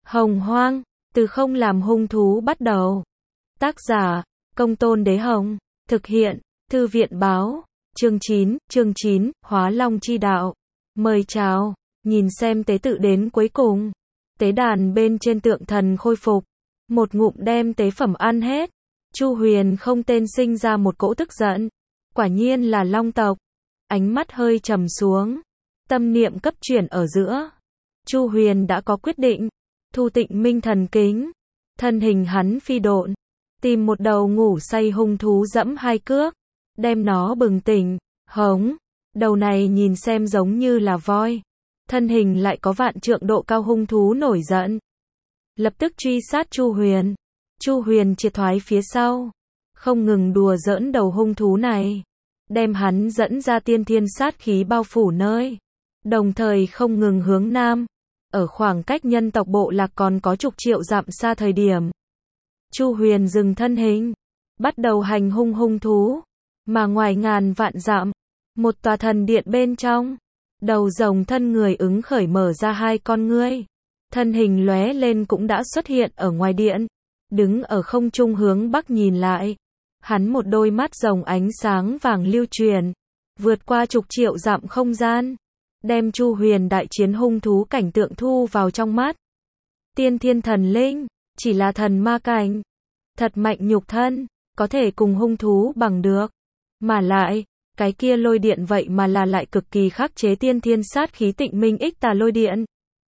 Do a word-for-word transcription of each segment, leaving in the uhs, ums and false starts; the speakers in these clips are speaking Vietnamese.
Hồng Hoang, từ không làm hung thú bắt đầu. Tác giả, Công Tôn Đế Hồng. Thực hiện, Thư viện Báo. Chương chín, chương chín, Hóa Long Chi Đạo. Mời chào, nhìn xem tế tự đến cuối cùng. Tế đàn bên trên tượng thần khôi phục. Một ngụm đem tế phẩm ăn hết. Chu Huyền không tên sinh ra một cỗ tức giận. Quả nhiên là Long tộc. Ánh mắt hơi trầm xuống. Tâm niệm cấp chuyển ở giữa. Chu Huyền đã có quyết định. Thu Tịnh Minh thần kính. Thân hình hắn phi độn. Tìm một đầu ngủ say hung thú dẫm hai cước. Đem nó bừng tỉnh. Hống. Đầu này nhìn xem giống như là voi. Thân hình lại có vạn trượng độ cao hung thú nổi giận. Lập tức truy sát Chu Huyền. Chu Huyền triệt thoái phía sau. Không ngừng đùa giỡn đầu hung thú này. Đem hắn dẫn ra tiên thiên sát khí bao phủ nơi. Đồng thời không ngừng hướng nam. Ở khoảng cách nhân tộc bộ lạc còn có chục triệu dặm xa thời điểm. Chu Huyền dừng thân hình. Bắt đầu hành hung hung thú. Mà ngoài ngàn vạn dặm. Một tòa thần điện bên trong. Đầu rồng thân người ứng khởi mở ra hai con ngươi. Thân hình lóe lên cũng đã xuất hiện ở ngoài điện. Đứng ở không trung hướng bắc nhìn lại. Hắn một đôi mắt rồng ánh sáng vàng lưu truyền. Vượt qua chục triệu dặm không gian. Đem Chu Huyền đại chiến hung thú cảnh tượng thu vào trong mắt. Tiên thiên thần linh. Chỉ là thần ma cảnh. Thật mạnh nhục thân. Có thể cùng hung thú bằng được. Mà lại. Cái kia lôi điện vậy mà là lại cực kỳ khắc chế tiên thiên sát khí Tịnh Minh ích tà lôi điện.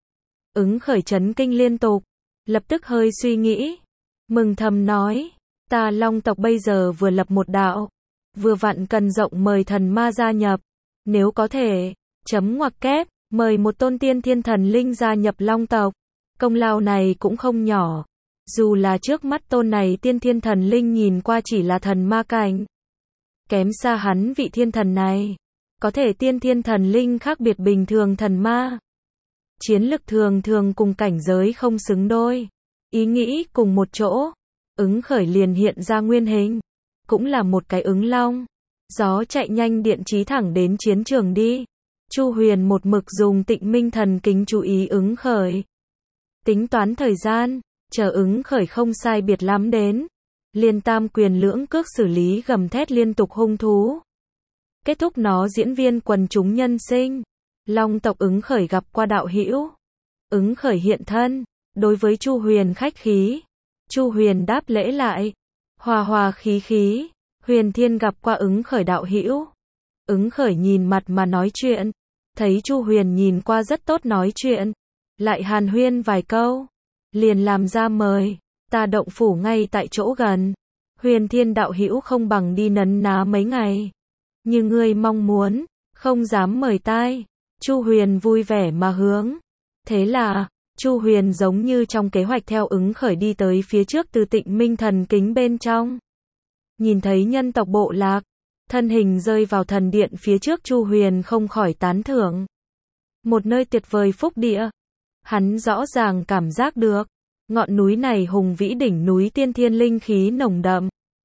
Ứng khởi chấn kinh liên tục. Lập tức hơi suy nghĩ. Mừng thầm nói. Ta Long tộc bây giờ vừa lập một đạo. Vừa vặn cần rộng mời thần ma gia nhập. Nếu có thể. Chấm ngoặc kép. Mời một tôn tiên thiên thần linh gia nhập Long tộc. Công lao này cũng không nhỏ. Dù là trước mắt tôn này tiên thiên thần linh nhìn qua chỉ là thần ma cảnh. Kém xa hắn vị thiên thần này. Có thể tiên thiên thần linh khác biệt bình thường thần ma. Chiến lực thường thường cùng cảnh giới không xứng đôi. Ý nghĩ cùng một chỗ. Ứng khởi liền hiện ra nguyên hình. Cũng là một cái ứng long. Gió chạy nhanh điện trí thẳng đến chiến trường đi. Chu Huyền một mực dùng Tịnh Minh thần kính chú ý ứng khởi. Tính toán thời gian. Chờ ứng khởi không sai biệt lắm đến. Liên tam quyền lưỡng cước xử lý gầm thét liên tục hung thú. Kết thúc nó diễn viên quần chúng nhân sinh. Long tộc ứng khởi gặp qua đạo hữu. Ứng khởi hiện thân. Đối với Chu Huyền khách khí. Chu Huyền đáp lễ lại. Hòa hòa khí khí. Huyền Thiên gặp qua ứng khởi đạo hữu. Ứng khởi nhìn mặt mà nói chuyện. Thấy Chu Huyền nhìn qua rất tốt nói chuyện. Lại hàn huyên vài câu. Liền làm ra mời. Ta động phủ ngay tại chỗ gần. Huyền Thiên đạo hữu không bằng đi nấn ná mấy ngày. Như ngươi mong muốn. Không dám mời tai. Chu Huyền vui vẻ mà hướng. Thế là, Chu Huyền giống như trong kế hoạch theo ứng khởi đi tới phía trước từ Tịnh Minh thần kính bên trong. Nhìn thấy nhân tộc bộ lạc. Thân hình rơi vào thần điện phía trước Chu Huyền không khỏi tán thưởng. Một nơi tuyệt vời phúc địa. Hắn rõ ràng cảm giác được. Ngọn núi này hùng vĩ đỉnh núi tiên thiên linh khí nồng đậm.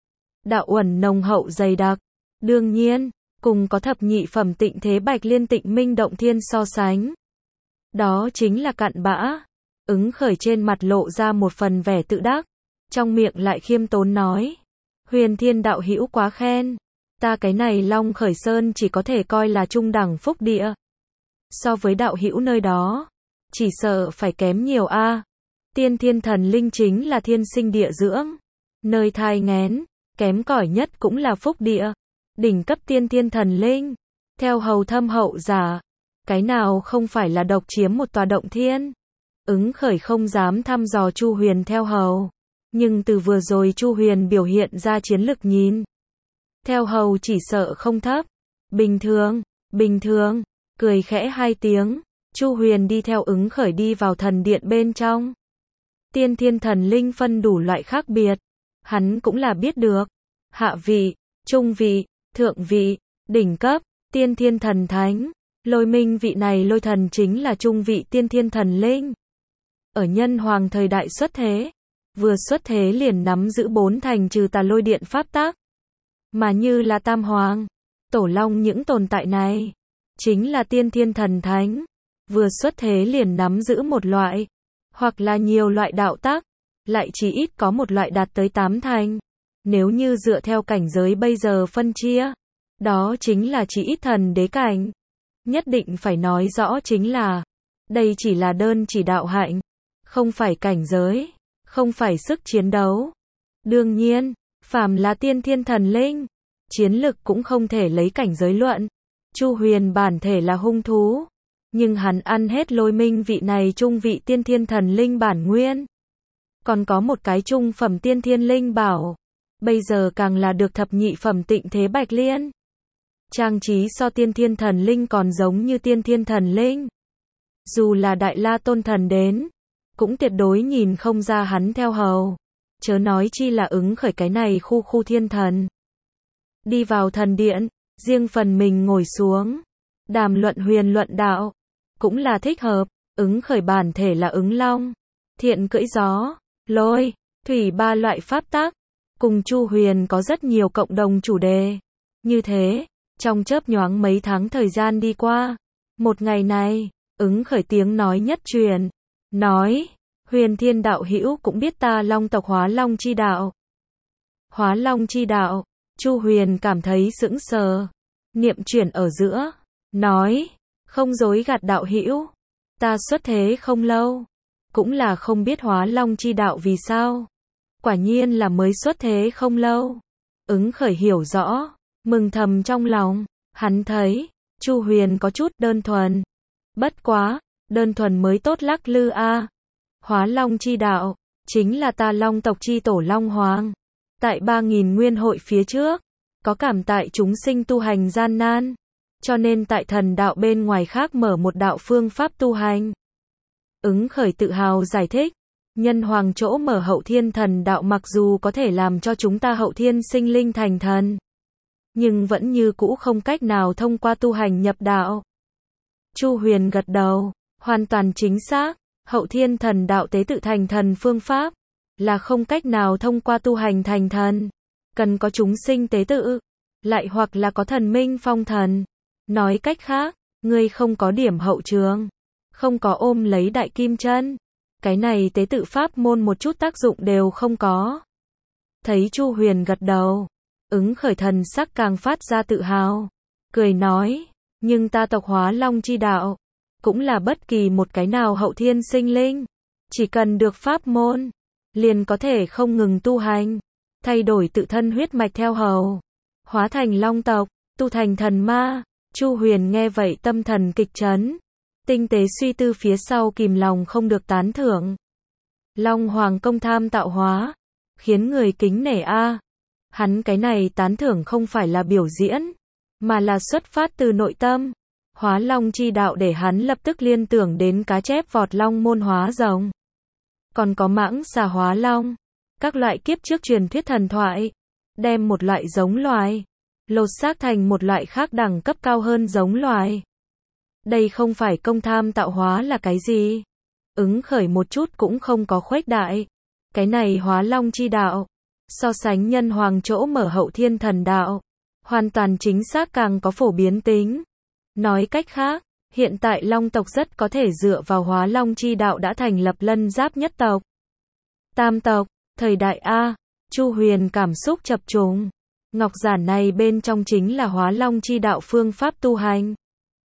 Đạo uẩn nồng hậu dày đặc. Đương nhiên, cùng có thập nhị phẩm tịnh thế bạch liên Tịnh Minh động thiên so sánh. Đó chính là cặn bã. Ứng khởi trên mặt lộ ra một phần vẻ tự đắc. Trong miệng lại khiêm tốn nói. Huyền Thiên đạo hữu quá khen. Ta cái này Long Khởi Sơn chỉ có thể coi là trung đẳng phúc địa. So với đạo hữu nơi đó. Chỉ sợ phải kém nhiều a. Tiên thiên thần linh chính là thiên sinh địa dưỡng. Nơi thai nghén. Kém cỏi nhất cũng là phúc địa. Đỉnh cấp tiên thiên thần linh. Theo hầu thâm hậu giả. Cái nào không phải là độc chiếm một tòa động thiên. Ứng khởi không dám thăm dò Chu Huyền theo hầu. Nhưng từ vừa rồi Chu Huyền biểu hiện ra chiến lực nhìn. Theo hầu chỉ sợ không thấp. Bình thường, bình thường. Cười khẽ hai tiếng. Chu Huyền đi theo ứng khởi đi vào thần điện bên trong. Tiên thiên thần linh phân đủ loại khác biệt. Hắn cũng là biết được. Hạ vị, trung vị, thượng vị, đỉnh cấp, tiên thiên thần thánh. Lôi minh vị này lôi thần chính là trung vị tiên thiên thần linh. Ở nhân hoàng thời đại xuất thế. Vừa xuất thế liền nắm giữ bốn thành trừ tà lôi điện pháp tác. Mà như là tam hoàng, tổ long những tồn tại này. Chính là tiên thiên thần thánh. Vừa xuất thế liền nắm giữ một loại. hoặc là nhiều loại đạo tác, lại chỉ ít có một loại đạt tới tám thành. Nếu như dựa theo cảnh giới bây giờ phân chia, đó chính là chỉ ít thần đế cảnh. Nhất định phải nói rõ chính là, đây chỉ là đơn chỉ đạo hạnh, không phải cảnh giới, không phải sức chiến đấu. Đương nhiên, phàm là tiên thiên thần linh, chiến lực cũng không thể lấy cảnh giới luận. Chu Huyền bản thể là hung thú, nhưng hắn ăn hết Lôi Minh vị này trung vị tiên thiên thần linh bản nguyên. Còn có một cái trung phẩm tiên thiên linh bảo, bây giờ càng là được thập nhị phẩm Tịnh Thế Bạch Liên. Trang trí so tiên thiên thần linh còn giống như tiên thiên thần linh. Dù là Đại La Tôn thần đến, cũng tuyệt đối nhìn không ra hắn theo hầu. Chớ nói chi là ứng khởi cái này khu khu thiên thần. Đi vào thần điện, riêng phần mình ngồi xuống, đàm luận huyền luận đạo, cũng là thích hợp. Ứng khởi bản thể là ứng long, thiện cưỡi gió, lôi, thủy ba loại pháp tác, cùng Chu Huyền có rất nhiều cộng đồng chủ đề. Như thế, trong chớp nhoáng mấy tháng thời gian đi qua, một ngày này, ứng khởi tiếng nói nhất truyền, nói, Huyền Thiên đạo hữu cũng biết ta Long tộc Hóa Long chi đạo. Hóa Long chi đạo, Chu Huyền cảm thấy sững sờ, niệm chuyển ở giữa, nói, không dối gạt đạo hữu, ta xuất thế không lâu, cũng là không biết Hóa Long chi đạo vì sao. Quả nhiên là mới xuất thế không lâu. Ứng khởi hiểu rõ, mừng thầm trong lòng, hắn thấy, Chu Huyền có chút đơn thuần. Bất quá, đơn thuần mới tốt lắc lư a. Hóa Long chi đạo, chính là ta Long tộc chi tổ Long Hoàng. Tại ba nghìn nguyên hội phía trước, có cảm tại chúng sinh tu hành gian nan, cho nên tại thần đạo bên ngoài khác mở một đạo phương pháp tu hành. Ứng khởi tự hào giải thích, nhân hoàng chỗ mở hậu thiên thần đạo mặc dù có thể làm cho chúng ta hậu thiên sinh linh thành thần, nhưng vẫn như cũ không cách nào thông qua tu hành nhập đạo. Chu Huyền gật đầu, hoàn toàn chính xác, hậu thiên thần đạo tế tự thành thần phương pháp, là không cách nào thông qua tu hành thành thần, cần có chúng sinh tế tự, lại hoặc là có thần minh phong thần. Nói cách khác, ngươi không có điểm hậu trường, không có ôm lấy đại kim chân, cái này tế tự pháp môn một chút tác dụng đều không có. Thấy Chu Huyền gật đầu, ứng khởi thần sắc càng phát ra tự hào, cười nói, nhưng ta tộc Hóa Long chi đạo, cũng là bất kỳ một cái nào hậu thiên sinh linh, chỉ cần được pháp môn, liền có thể không ngừng tu hành, thay đổi tự thân huyết mạch theo hầu, hóa thành long tộc, tu thành thần ma. Chu Huyền nghe vậy tâm thần kịch chấn, tinh tế suy tư phía sau kìm lòng không được tán thưởng. Long Hoàng công tham tạo hóa, khiến người kính nể a. Hắn cái này tán thưởng không phải là biểu diễn, mà là xuất phát từ nội tâm. Hóa Long chi đạo để hắn lập tức liên tưởng đến cá chép vọt long môn hóa rồng, còn có mãng xà hóa long, các loại kiếp trước truyền thuyết thần thoại, đem một loại giống loài lột xác thành một loại khác đẳng cấp cao hơn giống loài. Đây không phải công tham tạo hóa là cái gì? Ứng khởi một chút cũng không có khuếch đại. Cái này Hóa Long chi đạo, so sánh nhân hoàng chỗ mở hậu thiên thần đạo, hoàn toàn chính xác càng có phổ biến tính. Nói cách khác, hiện tại Long tộc rất có thể dựa vào Hóa Long chi đạo đã thành lập lân giáp nhất tộc, tam tộc, thời đại A. Chu Huyền cảm xúc chập trùng. Ngọc giản này bên trong chính là Hóa Long chi đạo phương pháp tu hành.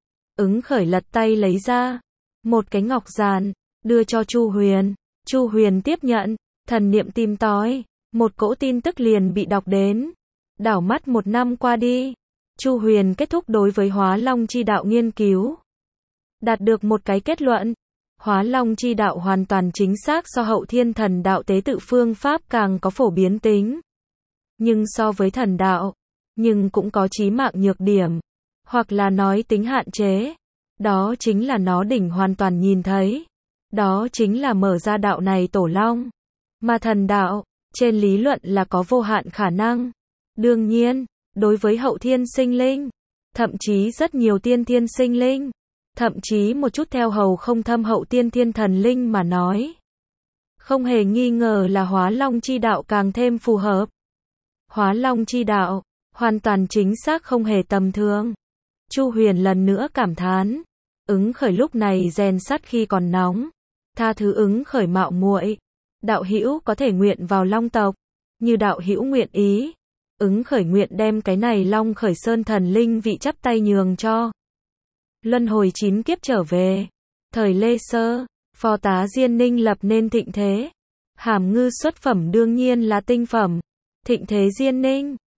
Ứng khởi lật tay lấy ra một cái ngọc giản, đưa cho Chu Huyền. Chu Huyền tiếp nhận, thần niệm tìm tòi, một cỗ tin tức liền bị đọc đến. Đảo mắt một năm qua đi, Chu Huyền kết thúc đối với Hóa Long chi đạo nghiên cứu, đạt được một cái kết luận. Hóa Long chi đạo hoàn toàn chính xác so hậu thiên thần đạo tế tự phương pháp càng có phổ biến tính. Nhưng so với thần đạo, nhưng cũng có chí mạng nhược điểm, hoặc là nói tính hạn chế. Đó chính là nó đỉnh hoàn toàn nhìn thấy. Đó chính là mở ra đạo này tổ long. Mà thần đạo, trên lý luận là có vô hạn khả năng. Đương nhiên, đối với hậu thiên sinh linh, thậm chí rất nhiều tiên thiên sinh linh, thậm chí một chút theo hầu không thâm hậu tiên thiên thần linh mà nói, không hề nghi ngờ là Hóa Long chi đạo càng thêm phù hợp. Hóa Long chi đạo, hoàn toàn chính xác không hề tầm thường. Chu Huyền lần nữa cảm thán, ứng khởi lúc này rèn sắt khi còn nóng, tha thứ ứng khởi mạo muội. Đạo hữu có thể nguyện vào Long tộc, như đạo hữu nguyện ý. Ứng khởi nguyện đem cái này Long khởi sơn thần linh vị chắp tay nhường cho. Luân hồi chín kiếp trở về. Thời Lê Sơ, phò tá Diên Ninh lập nên thịnh thế. Hàm ngư xuất phẩm đương nhiên là tinh phẩm. Thịnh thế Diên Ninh.